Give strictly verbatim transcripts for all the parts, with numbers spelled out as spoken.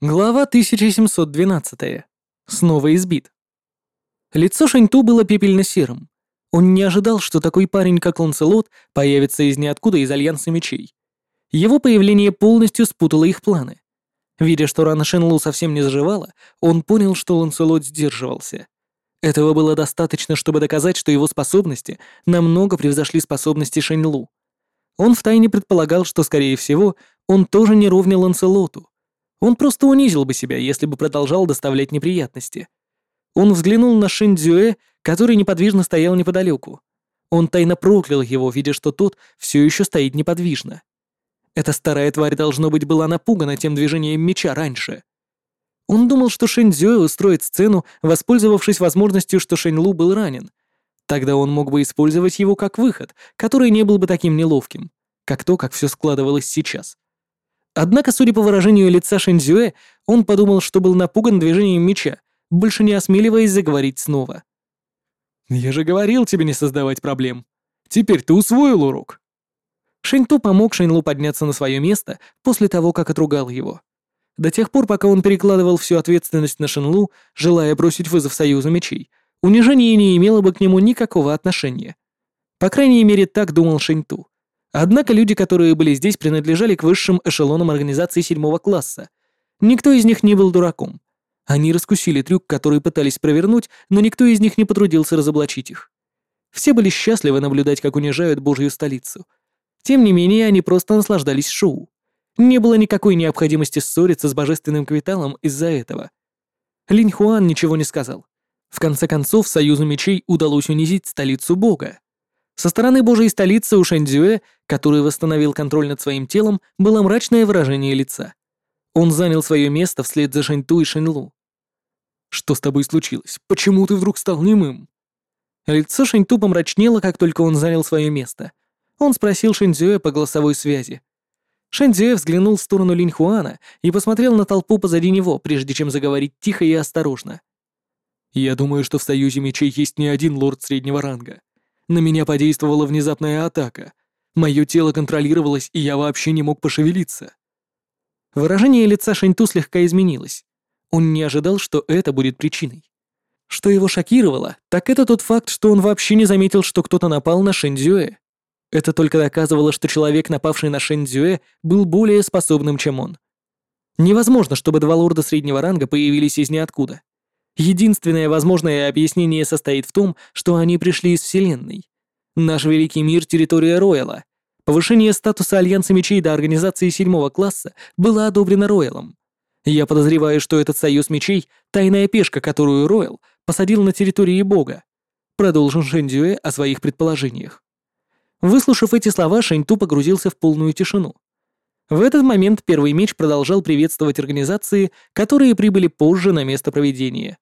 Глава тысяча семьсот двенадцать. Снова избит. Лицо Шаньту было пепельно-серым. Он не ожидал, что такой парень, как Ланселот, появится из ниоткуда из Альянса Мечей. Его появление полностью спутало их планы. Видя, что рана Шенлу совсем не заживала, он понял, что Ланселот сдерживался. Этого было достаточно, чтобы доказать, что его способности намного превзошли способности Шэньлу. Он втайне предполагал, что, скорее всего, он тоже не ровня Ланселоту. Он просто унизил бы себя, если бы продолжал доставлять неприятности. Он взглянул на Шэнь Цзюэ, который неподвижно стоял неподалеку. Он тайно проклял его, видя, что тот все еще стоит неподвижно. Эта старая тварь, должно быть, была напугана тем движением меча раньше. Он думал, что Шэнь Цзюэ устроит сцену, воспользовавшись возможностью, что Шэнь Лу был ранен. Тогда он мог бы использовать его как выход, который не был бы таким неловким, как то, как все складывалось сейчас. Однако, судя по выражению лица Шэнь Цзюэ, он подумал, что был напуган движением меча, больше не осмеливаясь заговорить снова. «Я же говорил тебе не создавать проблем. Теперь ты усвоил урок». Шэньту помог Шэньлу подняться на свое место после того, как отругал его. До тех пор, пока он перекладывал всю ответственность на Шэньлу, желая бросить вызов Союзу Мечей, унижение не имело бы к нему никакого отношения. По крайней мере, так думал Шэньту. Однако люди, которые были здесь, принадлежали к высшим эшелонам организации седьмого класса. Никто из них не был дураком. Они раскусили трюк, который пытались провернуть, но никто из них не потрудился разоблачить их. Все были счастливы наблюдать, как унижают Божью столицу. Тем не менее, они просто наслаждались шоу. Не было никакой необходимости ссориться с божественным капиталом из-за этого. Линь Хуан ничего не сказал. В конце концов, Союзу Мечей удалось унизить столицу Бога. Со стороны Божьей столицы у Шэнь Цзюэ, который восстановил контроль над своим телом, было мрачное выражение лица. Он занял свое место вслед за Шэньту и Шэньлу. «Что с тобой случилось? Почему ты вдруг стал немым?» Лицо Шэньту помрачнело, как только он занял свое место. Он спросил Шэнь Цзюэ по голосовой связи. Шэнь Цзюэ взглянул в сторону Линь Хуана и посмотрел на толпу позади него, прежде чем заговорить тихо и осторожно. «Я думаю, что в Союзе Мечей есть не один лорд среднего ранга. На меня подействовала внезапная атака. Мое тело контролировалось, и я вообще не мог пошевелиться». Выражение лица Шэньту слегка изменилось. Он не ожидал, что это будет причиной. Что его шокировало, так это тот факт, что он вообще не заметил, что кто-то напал на Шэнь Цзюэ. Это только доказывало, что человек, напавший на Шэнь Цзюэ, был более способным, чем он. Невозможно, чтобы два лорда среднего ранга появились из ниоткуда. Единственное возможное объяснение состоит в том, что они пришли из Вселенной. Наш великий мир — территория Рояла. Повышение статуса Альянса Мечей до организации седьмого класса было одобрено Роялом. Я подозреваю, что этот Союз Мечей — тайная пешка, которую Роял посадил на территории Бога. Продолжил Шэнь Цзюэ о своих предположениях. Выслушав эти слова, Шэньту погрузился в полную тишину. В этот момент Первый Меч продолжал приветствовать организации, которые прибыли позже на место проведения.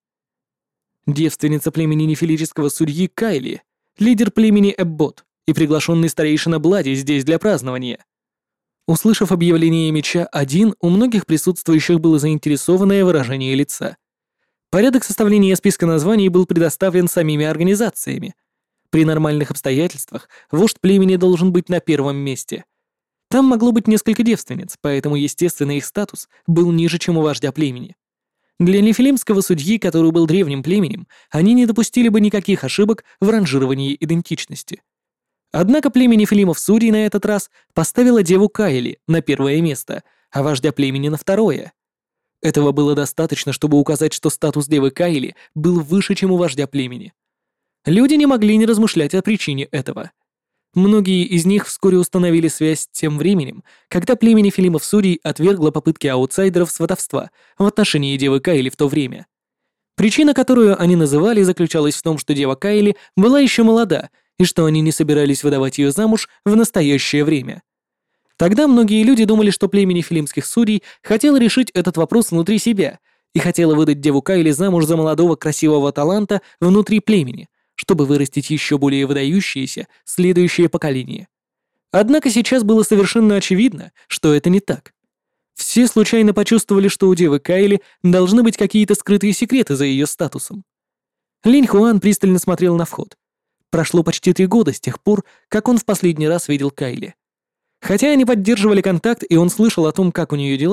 Девственница племени нефилического судьи Кайли, лидер племени Эббот и приглашенный старейшина Блади здесь для празднования. Услышав объявление меча один, у многих присутствующих было заинтересованное выражение лица. Порядок составления списка названий был предоставлен самими организациями. При нормальных обстоятельствах вождь племени должен быть на первом месте. Там могло быть несколько девственниц, поэтому, естественно, их статус был ниже, чем у вождя племени. Для нефилимского судьи, который был древним племенем, они не допустили бы никаких ошибок в ранжировании идентичности. Однако племя нефилимов-судей на этот раз поставило деву Кайли на первое место, а вождя племени на второе. Этого было достаточно, чтобы указать, что статус девы Кайли был выше, чем у вождя племени. Люди не могли не размышлять о причине этого. Многие из них вскоре установили связь с тем временем, когда племя нефилимов-судей отвергло попытки аутсайдеров сватовства в отношении девы Кайли в то время. Причина, которую они называли, заключалась в том, что дева Кайли была еще молода, и что они не собирались выдавать ее замуж в настоящее время. Тогда многие люди думали, что племя нефилимских судей хотело решить этот вопрос внутри себя и хотело выдать деву Кайли замуж за молодого красивого таланта внутри племени, чтобы вырастить еще более выдающееся следующее поколение. Однако сейчас было совершенно очевидно, что это не так. Все случайно почувствовали, что у девы Кайли должны быть какие-то скрытые секреты за ее статусом. Линь Хуан пристально смотрел на вход. Прошло почти три года с тех пор, как он в последний раз видел Кайли. Хотя они поддерживали контакт, и он слышал о том, как у нее дела,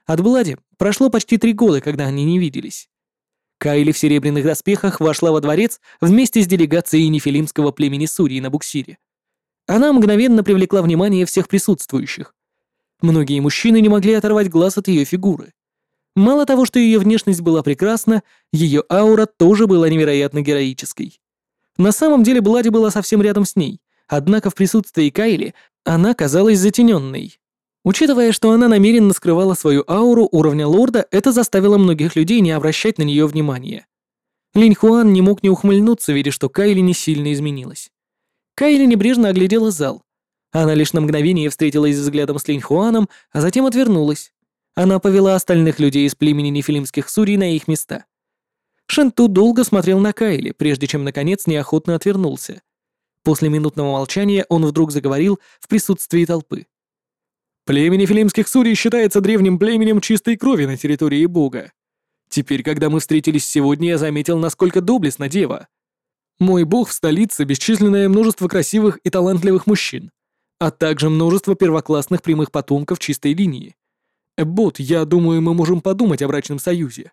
От Блади прошло почти три года, когда они не виделись. Кайли в серебряных доспехах вошла во дворец вместе с делегацией нефилимского племени Сурии на буксире. Она мгновенно привлекла внимание всех присутствующих. Многие мужчины не могли оторвать глаз от ее фигуры. Мало того, что ее внешность была прекрасна, ее аура тоже была невероятно героической. На самом деле Блади была совсем рядом с ней, однако в присутствии Кайли она казалась затененной. Учитывая, что она намеренно скрывала свою ауру уровня лорда, это заставило многих людей не обращать на нее внимания. Линь Хуан не мог не ухмыльнуться, видя, что Кайли не сильно изменилась. Кайли небрежно оглядела зал. Она лишь на мгновение встретилась взглядом с Линь Хуаном, а затем отвернулась. Она повела остальных людей из племени нефилимских Сурий на их места. Шенту долго смотрел на Кайли, прежде чем, наконец, неохотно отвернулся. После минутного молчания он вдруг заговорил в присутствии толпы. «Племя нефилимских Сурий считается древним племенем чистой крови на территории Бога. Теперь, когда мы встретились сегодня, я заметил, насколько доблестна дева. Мой бог в столице — бесчисленное множество красивых и талантливых мужчин, а также множество первоклассных прямых потомков чистой линии. Эббот, я думаю, мы можем подумать о брачном союзе».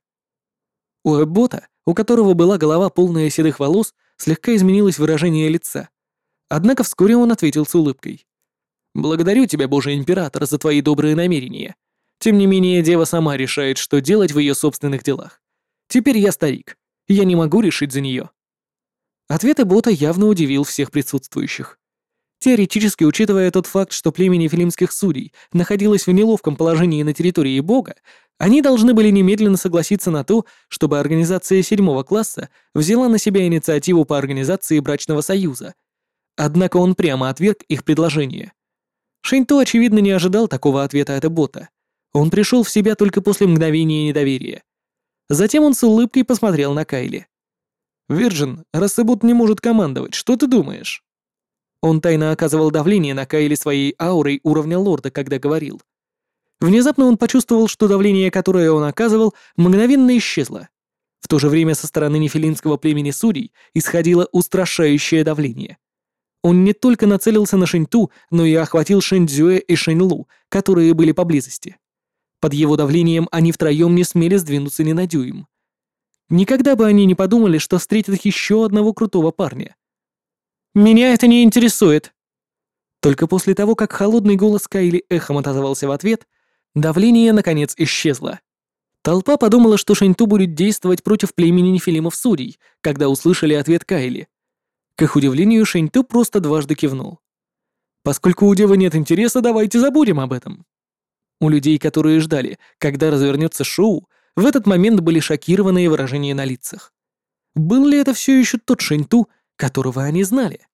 У Эббота, у которого была голова полная седых волос, слегка изменилось выражение лица. Однако вскоре он ответил с улыбкой. «Благодарю тебя, Божий Император, за твои добрые намерения. Тем не менее, дева сама решает, что делать в ее собственных делах. Теперь я старик. Я не могу решить за нее». Ответ Эббота явно удивил всех присутствующих. Теоретически, учитывая тот факт, что племя нефилимских Сурий находилось в неловком положении на территории Бога, они должны были немедленно согласиться на то, чтобы организация седьмого класса взяла на себя инициативу по организации брачного союза. Однако он прямо отверг их предложение. Шэньту, очевидно, не ожидал такого ответа от Эббота. Он пришел в себя только после мгновения недоверия. Затем он с улыбкой посмотрел на Кайли. «Вирджин, раз Эббот не может командовать, что ты думаешь?» Он тайно оказывал давление на Кайли своей аурой уровня лорда, когда говорил. Внезапно он почувствовал, что давление, которое он оказывал, мгновенно исчезло. В то же время со стороны нефилимского племени Сурий исходило устрашающее давление. Он не только нацелился на Шэньту, но и охватил Шэньцзюэ и Шэньлу, которые были поблизости. Под его давлением они втроем не смели сдвинуться ни на дюйм. Никогда бы они не подумали, что встретят еще одного крутого парня. «Меня это не интересует!» Только после того, как холодный голос Кайли эхом отозвался в ответ, давление, наконец, исчезло. Толпа подумала, что Шэньту будет действовать против племени нефилимов Сурий, когда услышали ответ Кайли. К их удивлению, Шэньту просто дважды кивнул. «Поскольку у девы нет интереса, давайте забудем об этом». У людей, которые ждали, когда развернется шоу, в этот момент были шокированные выражения на лицах. Был ли это все еще тот Шэньту, которого они знали?